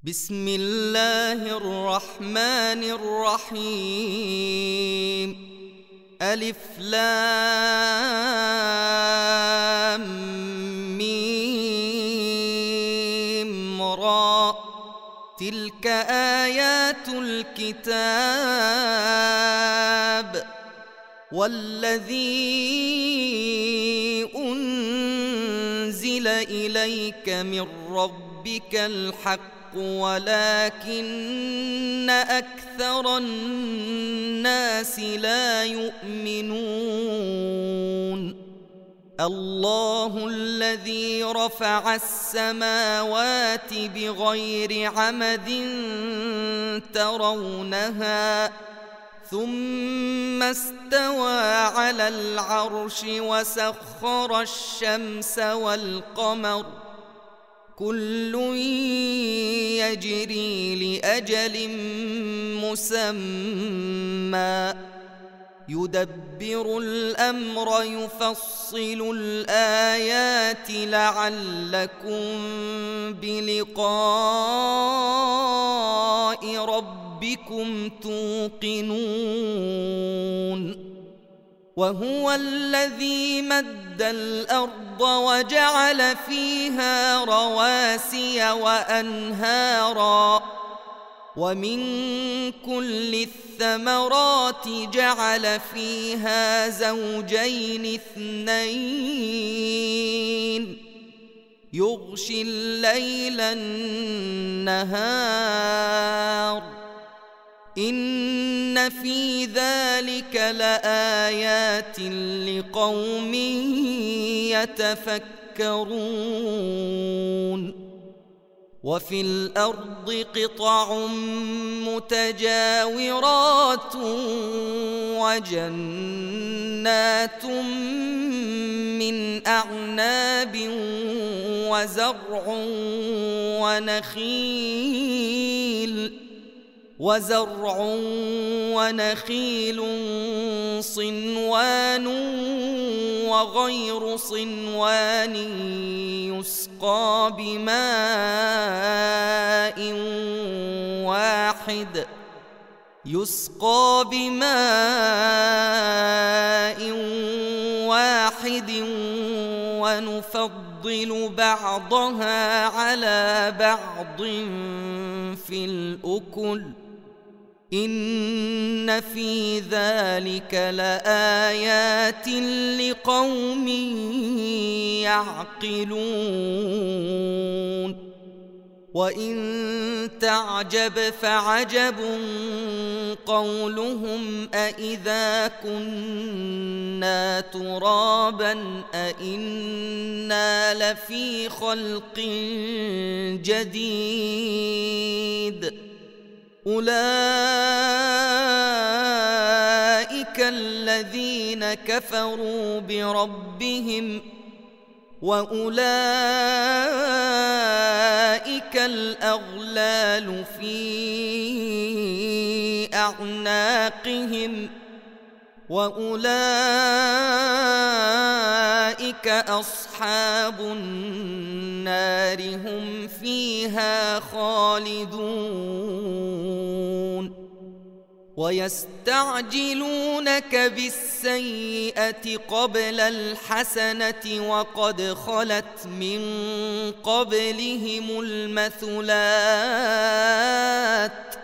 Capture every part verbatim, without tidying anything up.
بسم الله الرحمن الرحيم. ألف لام ميم را. تلك آيات الكتاب والذي أنزل إليك من ربك الحق ولكن أكثر الناس لا يؤمنون. الله الذي رفع السماوات بغير عمد ترونها ثم استوى على العرش وسخر الشمس والقمر كل يجري لأجل مسمى يدبر الأمر يفصل الآيات لعلكم بلقاء ربكم توقنون. وهو الذي مد الأرض وجعل فيها رواسي وأنهارا ومن كل الثمرات جعل فيها زوجين اثنين يغشي الليل النهار إن في ذلك لآيات لقوم يتفكرون. وفي الأرض قطع متجاورات وجنات من أعناب وزرع ونخيل وزرع ونخيل صنوان وغير صنوان يسقى بماء واحد يسقى بماء واحد ونفضل بعضها على بعض في الأكل إن في ذلك لآيات لقوم يعقلون. وإن تعجب فعجب قولهم أإذا كنا ترابا أإنا لفي خلق جديد أولئك الذين كفروا بربهم وأولئك الأغلال في أعناقهم وأولئك أصحاب النار هم فيها خالدون. ويستعجلونك بالسيئة قبل الحسنة وقد خلت من قبلهم المثلات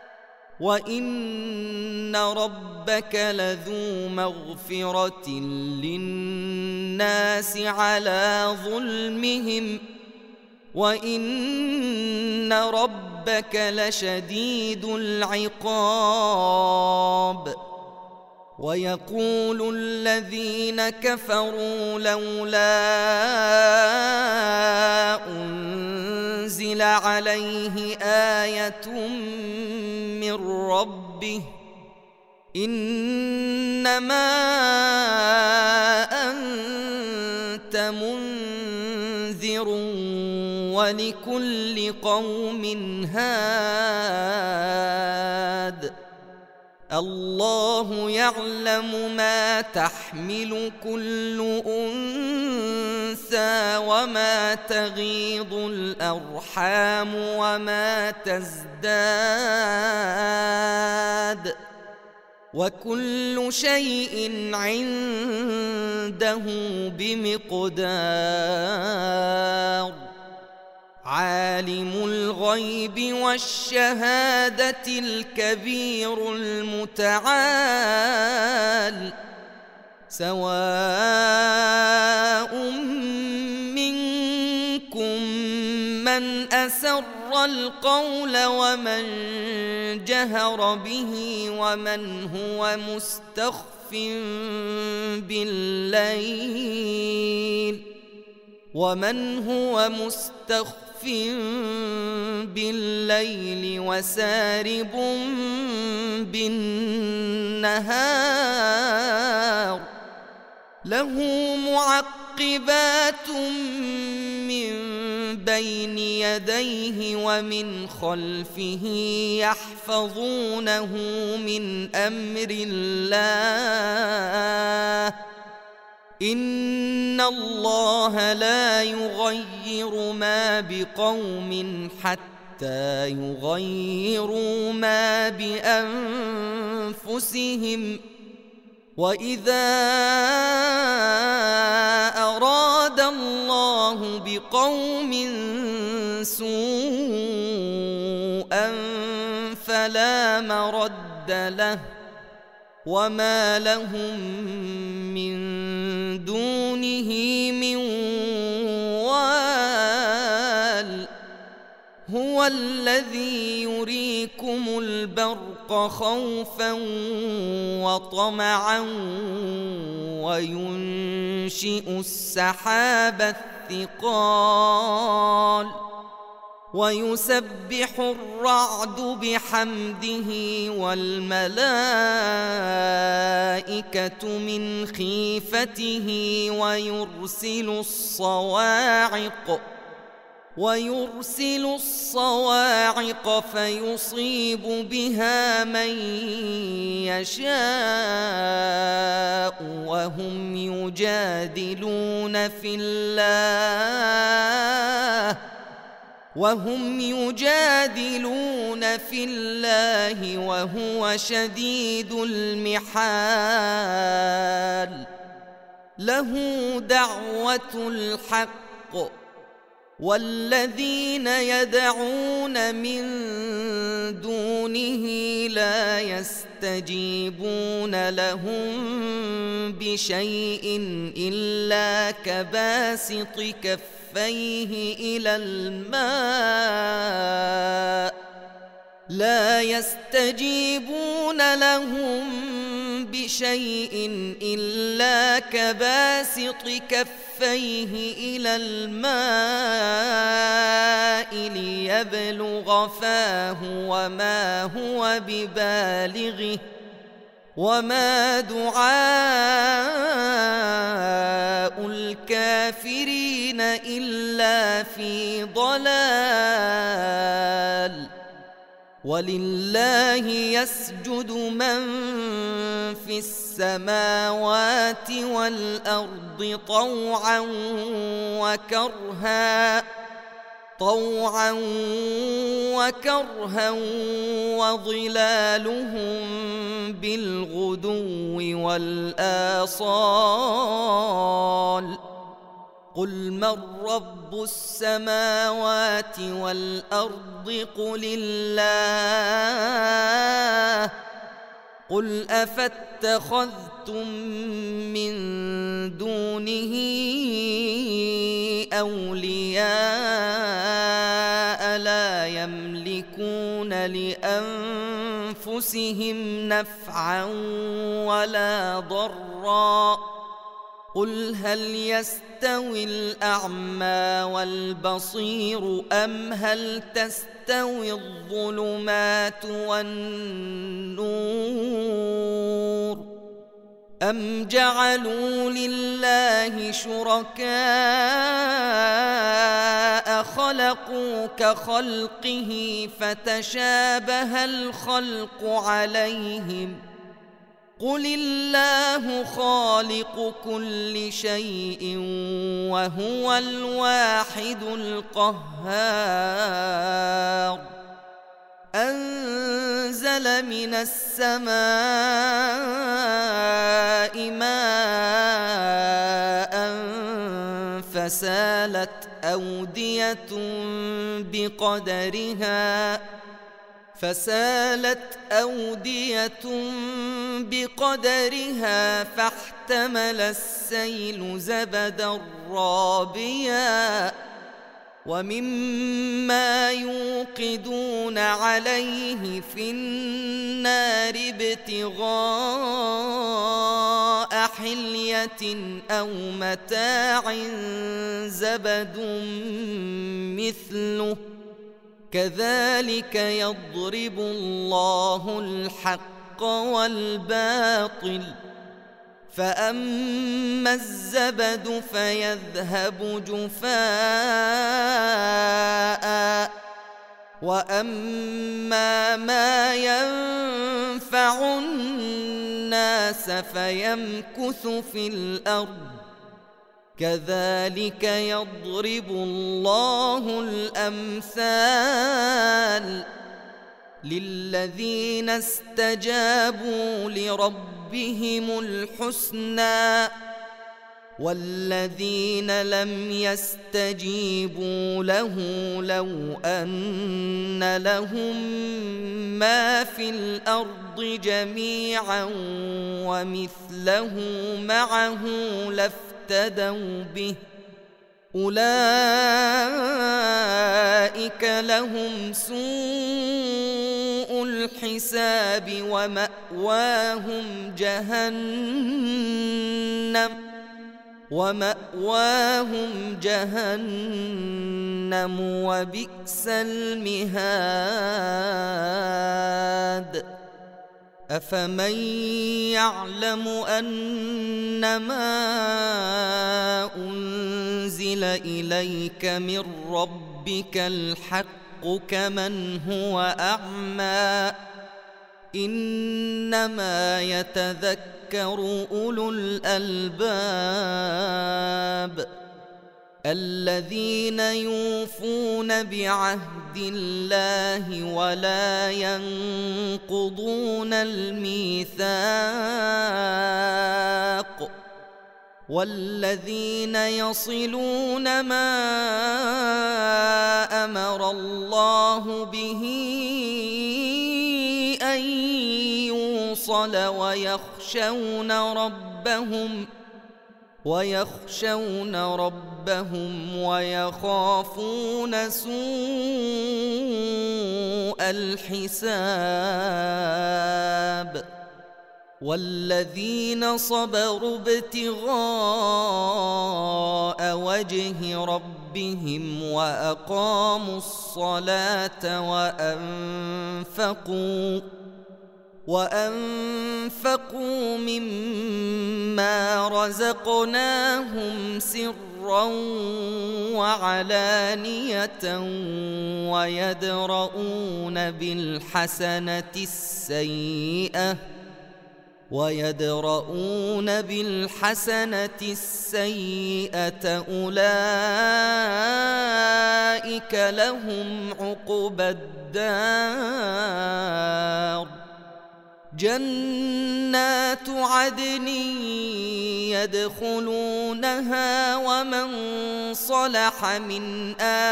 وإن ربك لذو مغفرة للناس على ظلمهم وإن ربك لشديد العقاب. ويقول الذين كفروا لولا أنزل عليه آية من ربه إنما أنت منذر ولكل قوم هاد الله يعلم ما تحمل كل أنثى وما تغيض الأرحام وما تزداد وكل شيء عنده بمقدار عالم الغيب والشهادة الكبير المتعال سواء منكم من أسر القول ومن جهر به ومن هو مستخف بالليل ومن هو مستخف بالليل وسارب بالنهار له معقبات من بين يديه ومن خلفه يحفظونه من أمر الله إن الله لا يغير ما بقوم حتى يغيروا ما بأنفسهم وإذا أراد الله بقوم سوءا فلا مرد له وما لهم من دونه من وال هو الذي يريكم البرق خوفا وطمعا وينشئ السحاب الثقال ويسبح الرعد بحمده والملائكة من خيفته ويرسل الصواعق ويرسل الصواعق فيصيب بها من يشاء وهم يجادلون في الله وهم يجادلون في الله وهو شديد المحال له دعوة الحق والذين يدعون من دونه لا يستجيبون لهم بشيء إلا كباسط كفيه إلى الماء لا يستجيبون لهم بشيء إلا كباسط كفيه إلى الماء ليبلغ فاه وما هو ببالغه وما دعاء الكافرين إلا في ضلال ولله يسجد من في السماوات والأرض طوعا وكرها طوعا وكرها وظلالهم بالغدو والآصال قل من رب السماوات والأرض قل الله قل أفاتخذتم من دونه أولياء لا يملكون لأنفسهم نفعا ولا ضرا قل هل يستوي الأعمى والبصير أم هل تستوي الظلمات والنور أم جعلوا لله شركاء خلقوا كخلقه فتشابه الخلق عليهم قل الله خالق كل شيء وهو الواحد القهار أنزل من السماء ماء فسالت أودية بقدرها فسالت أودية بقدرها فاحتمل السيل زبدا رابيا ومما يوقدون عليه في النار ابتغاء حلية أو متاع زبد مثله كذلك يضرب الله الحق والباطل فأما الزبد فيذهب جفاء وأما ما ينفع الناس فيمكث في الأرض كذلك يضرب الله الأمثال للذين استجابوا لربهم الحسنى والذين لم يستجيبوا له لو أن لهم ما في الأرض جميعا ومثله معه لافتدوا به أولئك لهم سوء الحساب ومأواهم جهنم ومأواهم جهنم وبئس المهاد أفمن يعلم أنما أنزل إليك من ربك الحق كمن هو أعمى إنما يتذكر أولو الألباب الذين يوفون بعهد الله ولا ينقضون الميثاق والذين يصلون ما أمر الله به أن يوصل ويخشون ربهم ويخشون ربهم ويخافون سوء الحساب والذين صبروا ابتغاء وجه ربهم وأقاموا الصلاة وأنفقوا وأنفقوا مما رزقناهم سرا وعلانية ويدرؤون بالحسنة السيئة ويدرؤون بالحسنة السيئة أولئك لهم عقبى الدار جنات عدن يدخلونها ومن صلح من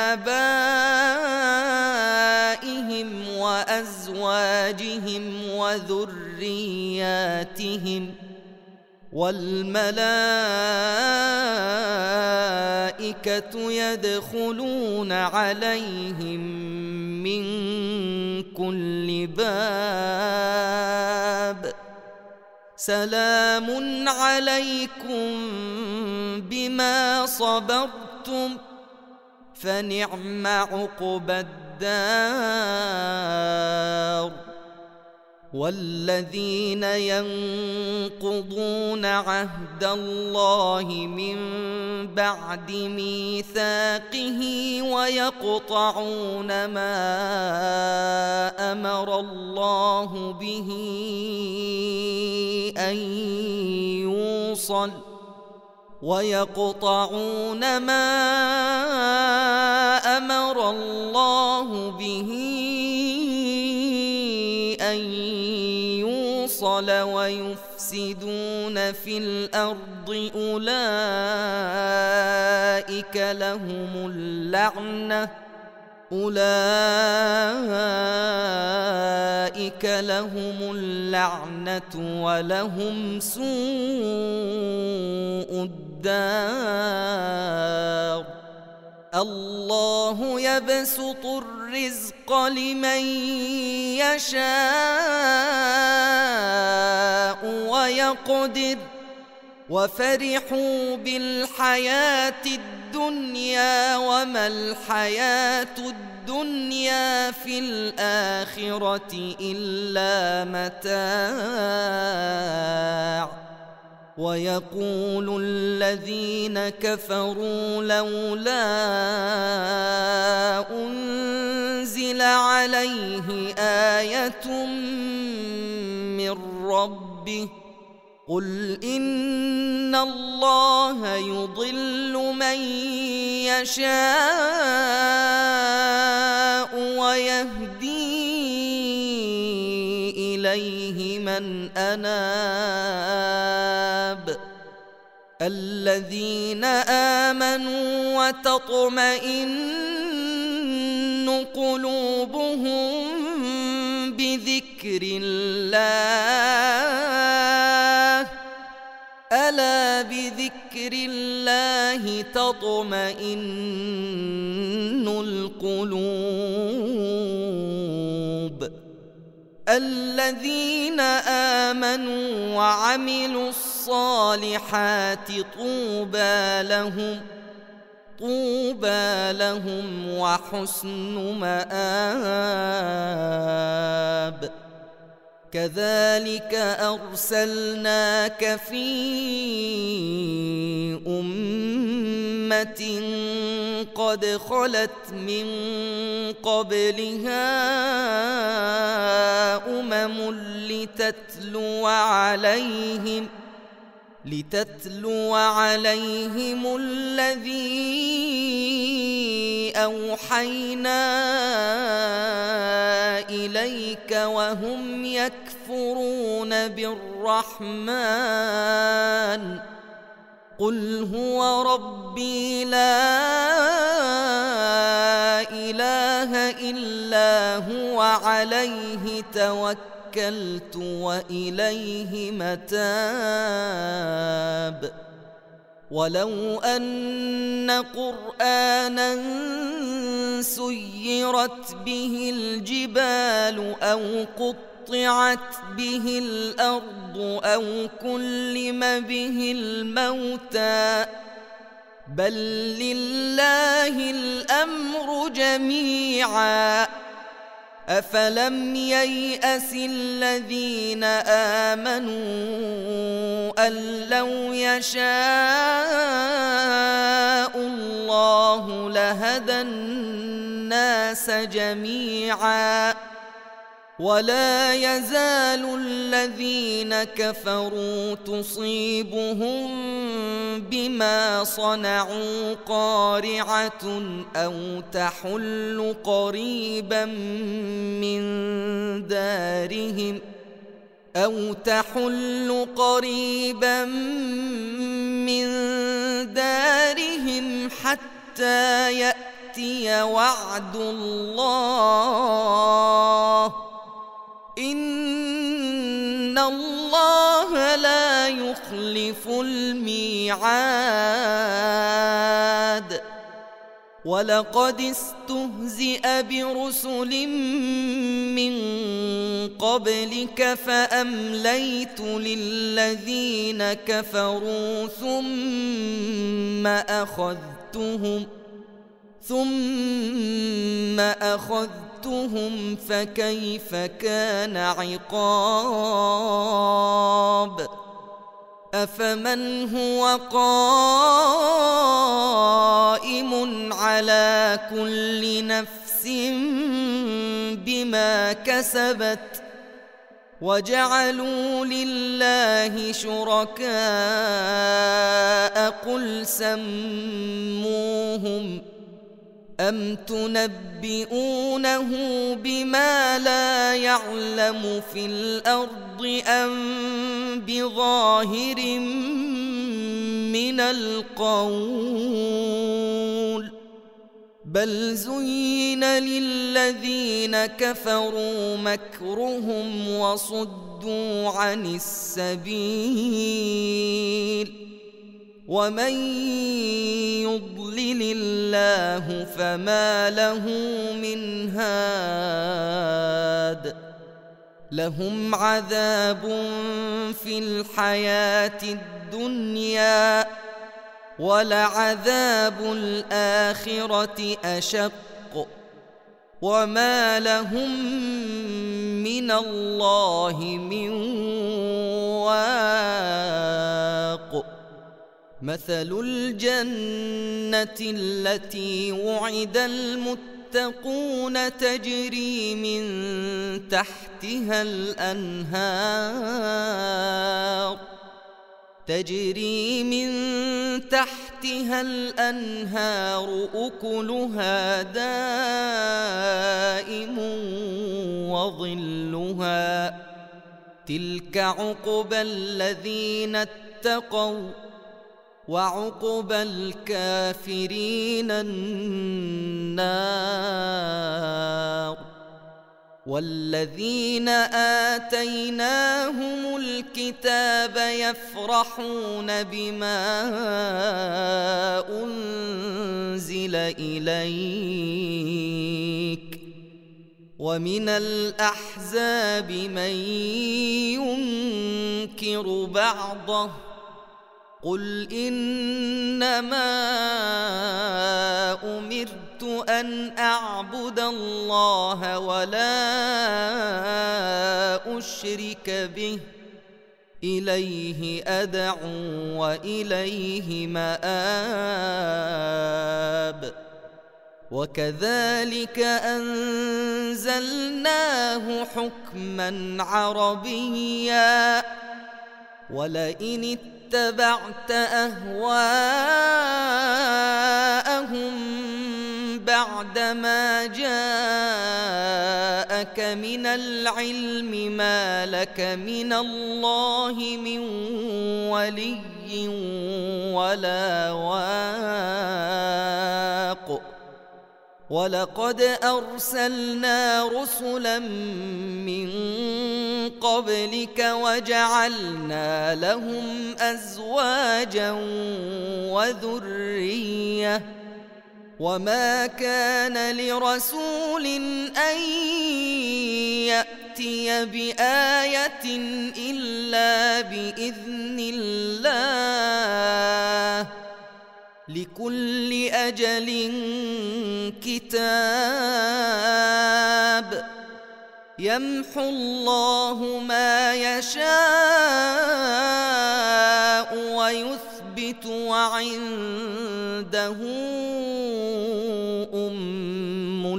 آبائهم وأزواجهم وذرياتهم والملائكة يدخلون عليهم من كل باب سلام عليكم بما صبرتم فنعم عقبى الدار والذين ينقضون عهد الله من بعد ميثاقه ويقطعون ما أمر الله به أن يوصل ويقطعون ما أمر الله به أن يوصل ويفسدون في الأرض أولئك لهم اللعنة أولئك لهم اللعنة ولهم سوء الدار الله يبسط الرزق لمن يشاء ويقدر وفرحوا بالحياة الدنيا وما الحياة الدنيا في الآخرة إلا متاع ويقول الذين كفروا لولا أنزل عليه آية من ربه قل إن الله يضل من يشاء ويهدي إليه من أناب الذين آمنوا وتطمئن قلوبهم بذكر الله ألا بذكر الله تطمئن القلوب الذين آمنوا وعملوا الصالحات طوبى لهم طوبى لهم وحسن مآب كذلك أرسلناك في أمة قد خلت من قبلها أمم لتتلو عليهم لتتلو عليهم الذي أوحينا إليك وهم يكفرون بالرحمن قل هو ربي لا إله إلا هو عليه توكلت وإليه متاب ولو أن قرآنا سيرت به الجبال أو قطعت به الأرض أو كلم به الموتى بل لله الأمر جميعا أفلم ييأس الذين آمنوا أن لو يشاء الله لهدى الناس جميعا ولا يزال الذين كفروا تصيبهم بما صنعوا قارعة أو تحل قريبا من دارهم أو تحل قريبا من دارهم حتى يأتي وعد الله إن الله لا يخلف الميعاد ولقد استهزئ برسل من قبلك فأمليت للذين كفروا ثم أخذتهم ثم أخذتهم فعقبتهم فكيف كان عقاب أفمن هو قائم على كل نفس بما كسبت وجعلوا لله شركاء قل سموهم أم تنبئونه بما لا يعلم في الأرض أم بظاهر من القول بل زين للذين كفروا مكرهم وصدوا عن السبيل ومن يضلل الله فما له من هاد لهم عذاب في الحياة الدنيا ولعذاب الآخرة أشق وما لهم من الله من واق مثل الجنة التي وعد المتقون تجري من تحتها الأنهار تجري من تحتها الأنهار أكلها دائم وظلها تلك عقبى الذين اتقوا وعقبى الكافرين النار والذين آتيناهم الكتاب يفرحون بما أنزل إليك ومن الأحزاب من ينكر بعضه قل إنما أمرت أن أعبد الله ولا أشرك به إليه أدعو وإليه مآب وكذلك أنزلناه حكما عربيا ولئن اتبعت أهواءهم بعدما جاءك من العلم ما لك من الله من ولي ولا واق ولقد أرسلنا رسلا من قبلك وجعلنا لهم أزواجا وذرية وما كان لرسول أن يأتي بآية إلا بإذن الله لكل أجل كتاب يمحو الله ما يشاء ويثبت وعنده أم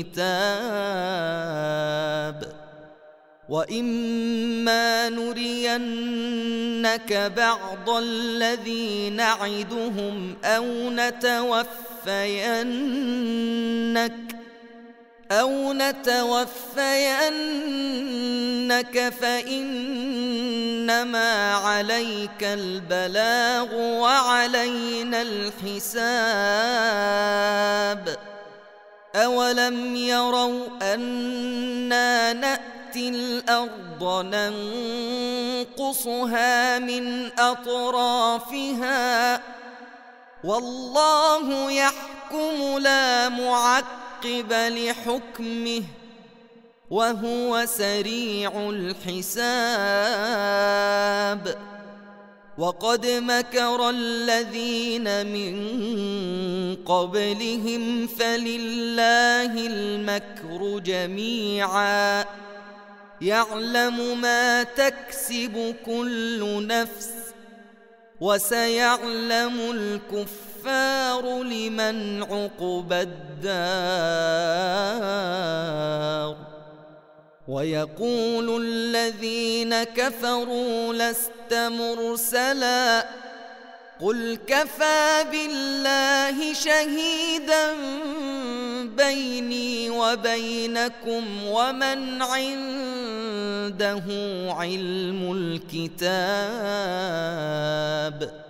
الكتاب وإما نرينك بعض الذي نعدهم أو نتوفينك أو نتوفينك فإنما عليك البلاغ وعلينا الحساب أولم يروا أنا نأتي الأرض ننقصها من أطرافها والله يحكم لا معقب لحكمه وهو سريع الحساب وقد مكر الذين من قبلهم فلله المكر جميعا يعلم ما تكسب كل نفس وسيعلم الكفار لمن عقبى الدار ويقول الذين كفروا لست مرسلا قل كفى بالله شهيدا بيني وبينكم ومن عنده علم الكتاب